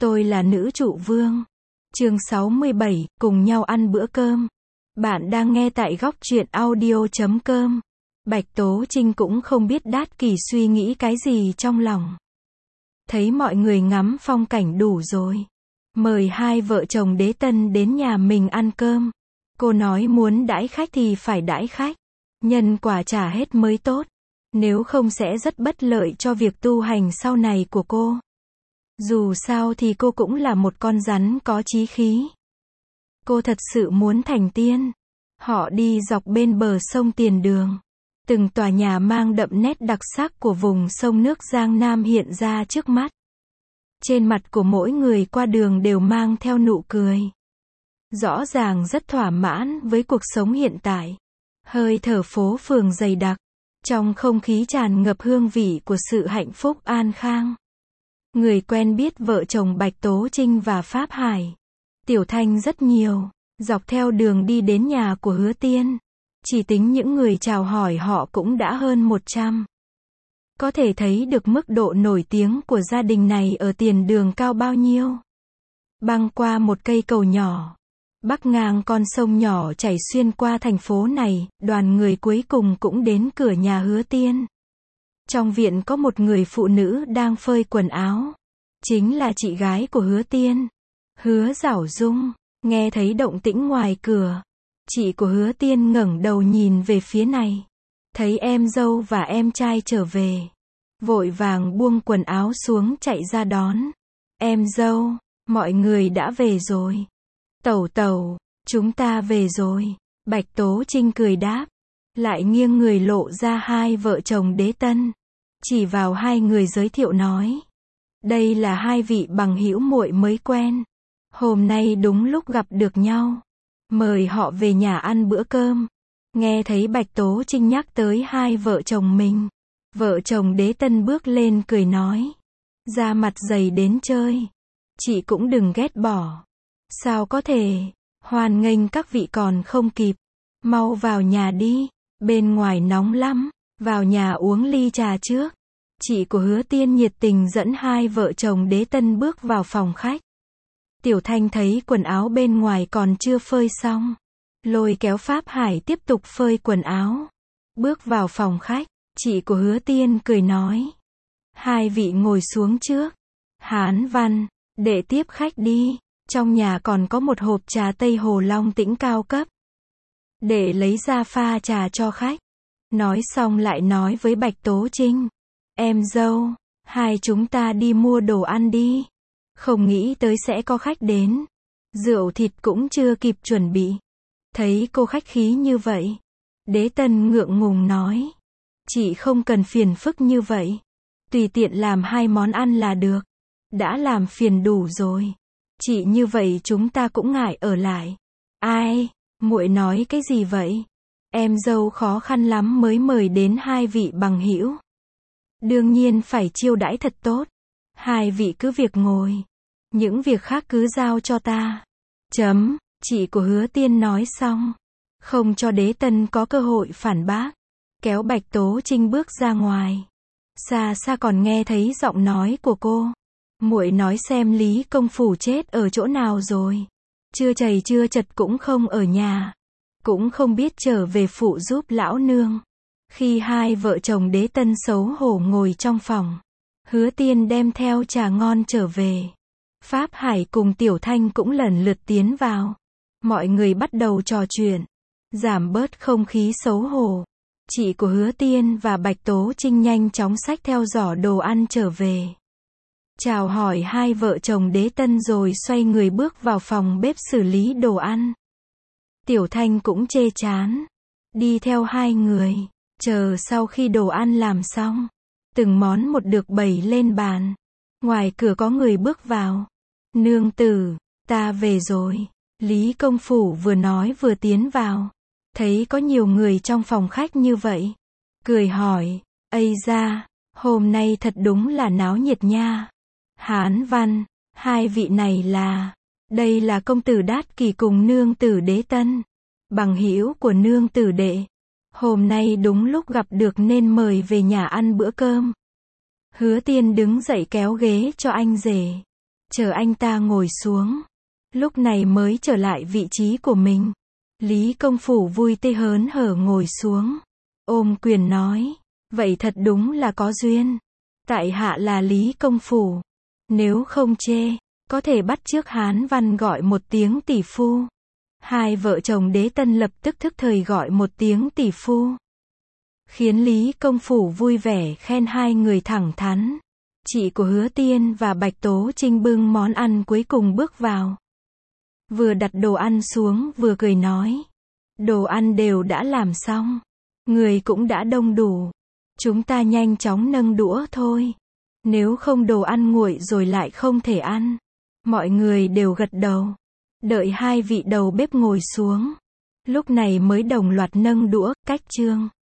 Tôi là nữ trụ vương. Chương 67, cùng nhau ăn bữa cơm. Bạn đang nghe tại góc truyện audio.com. Bạch Tố Trinh cũng không biết Đát Kỷ suy nghĩ cái gì trong lòng. Thấy mọi người ngắm phong cảnh đủ rồi. Mời hai vợ chồng đế tân đến nhà mình ăn cơm. Cô nói muốn đãi khách thì phải đãi khách. Nhân quả trả hết mới tốt. Nếu không sẽ rất bất lợi cho việc tu hành sau này của cô. Dù sao thì cô cũng là một con rắn có chí khí. Cô thật sự muốn thành tiên. Họ đi dọc bên bờ sông Tiền Đường. Từng tòa nhà mang đậm nét đặc sắc của vùng sông nước Giang Nam hiện ra trước mắt. Trên mặt của mỗi người qua đường đều mang theo nụ cười. Rõ ràng rất thỏa mãn với cuộc sống hiện tại. Hơi thở phố phường dày đặc. Trong không khí tràn ngập hương vị của sự hạnh phúc an khang. Người quen biết vợ chồng Bạch Tố Trinh và Pháp Hải. Tiểu Thanh rất nhiều. Dọc theo đường đi đến nhà của Hứa Tiên. Chỉ tính những người chào hỏi họ cũng đã hơn 100. Có thể thấy được mức độ nổi tiếng của gia đình này ở Tiền Đường cao bao nhiêu. Băng qua một cây cầu nhỏ. Bắc ngang con sông nhỏ chảy xuyên qua thành phố này, đoàn người cuối cùng cũng đến cửa nhà Hứa Tiên. Trong viện có một người phụ nữ đang phơi quần áo. Chính là chị gái của Hứa Tiên. Hứa Giảo Dung. Nghe thấy động tĩnh ngoài cửa. Chị của Hứa Tiên ngẩng đầu nhìn về phía này. Thấy em dâu và em trai trở về. Vội vàng buông quần áo xuống chạy ra đón. Em dâu, mọi người đã về rồi. Tẩu tẩu, chúng ta về rồi. Bạch Tố Trinh cười đáp. Lại nghiêng người lộ ra hai vợ chồng đế tân. Chỉ vào hai người giới thiệu nói. Đây là hai vị bằng hữu muội mới quen. Hôm nay đúng lúc gặp được nhau. Mời họ về nhà ăn bữa cơm. Nghe thấy Bạch Tố Trinh nhắc tới hai vợ chồng mình. Vợ chồng đế tân bước lên cười nói. Da mặt dày đến chơi. Chị cũng đừng ghét bỏ. Sao có thể, hoan nghênh các vị còn không kịp. Mau vào nhà đi, bên ngoài nóng lắm, vào nhà uống ly trà trước. Chị của Hứa Tiên nhiệt tình dẫn hai vợ chồng đế tân bước vào phòng khách. Tiểu Thanh thấy quần áo bên ngoài còn chưa phơi xong. Lôi kéo Pháp Hải tiếp tục phơi quần áo. Bước vào phòng khách, chị của Hứa Tiên cười nói. Hai vị ngồi xuống trước. Hán Văn, để tiếp khách đi. Trong nhà còn có một hộp trà Tây Hồ Long Tĩnh cao cấp. Để lấy ra pha trà cho khách. Nói xong lại nói với Bạch Tố Trinh. Em dâu, hai chúng ta đi mua đồ ăn đi. Không nghĩ tới sẽ có khách đến. Rượu thịt cũng chưa kịp chuẩn bị. Thấy cô khách khí như vậy. Đế tân ngượng ngùng nói. Chị không cần phiền phức như vậy. Tùy tiện làm hai món ăn là được. Đã làm phiền đủ rồi. Chị như vậy chúng ta cũng ngại ở lại. Ai, muội nói cái gì vậy? Em dâu khó khăn lắm mới mời đến hai vị bằng hữu. Đương nhiên phải chiêu đãi thật tốt. Hai vị cứ việc ngồi. Những việc khác cứ giao cho ta. Chị của Hứa Tiên nói xong. Không cho đế tân có cơ hội phản bác. Kéo Bạch Tố Trinh bước ra ngoài. Xa xa còn nghe thấy giọng nói của cô. Muội nói xem Lý công phủ chết ở chỗ nào rồi. Chưa chầy chưa chật cũng không ở nhà. Cũng không biết trở về phụ giúp lão nương. Khi hai vợ chồng đế tân xấu hổ ngồi trong phòng. Hứa Tiên đem theo trà ngon trở về. Pháp Hải cùng Tiểu Thanh cũng lần lượt tiến vào. Mọi người bắt đầu trò chuyện. Giảm bớt không khí xấu hổ. Chị của Hứa Tiên và Bạch Tố Trinh nhanh chóng xách theo giỏ đồ ăn trở về. Chào hỏi hai vợ chồng đế tân rồi xoay người bước vào phòng bếp xử lý đồ ăn. Tiểu Thanh cũng chê chán. Đi theo hai người. Chờ sau khi đồ ăn làm xong. Từng món một được bày lên bàn. Ngoài cửa có người bước vào. Nương tử, ta về rồi. Lý công phủ vừa nói vừa tiến vào. Thấy có nhiều người trong phòng khách như vậy. Cười hỏi, ây da, hôm nay thật đúng là náo nhiệt nha. Hán Văn, hai vị này là, đây là công tử Đát Kỷ cùng nương tử đế tân. Bằng hữu của nương tử đệ. Hôm nay đúng lúc gặp được nên mời về nhà ăn bữa cơm. Hứa Tiên đứng dậy kéo ghế cho anh rể. chờ anh ta ngồi xuống. Lúc này mới trở lại vị trí của mình. Lý Công Phủ vui tươi hớn hở ngồi xuống. Ôm quyền nói. Vậy thật đúng là có duyên. Tại hạ là Lý Công Phủ. Nếu không chê, có thể bắt chước Hán văn gọi một tiếng tỷ phu. Hai vợ chồng Đế Tân lập tức thức thời gọi một tiếng tỷ phu. Khiến Lý Công Phủ vui vẻ khen hai người thẳng thắn. Chị của Hứa Tiên và Bạch Tố Trinh bưng món ăn cuối cùng bước vào. Vừa đặt đồ ăn xuống vừa cười nói. Đồ ăn đều đã làm xong. Người cũng đã đông đủ. Chúng ta nhanh chóng nâng đũa thôi. Nếu không đồ ăn nguội rồi lại không thể ăn. Mọi người đều gật đầu. Đợi hai vị đầu bếp ngồi xuống. Lúc này mới đồng loạt nâng đũa, cách chương.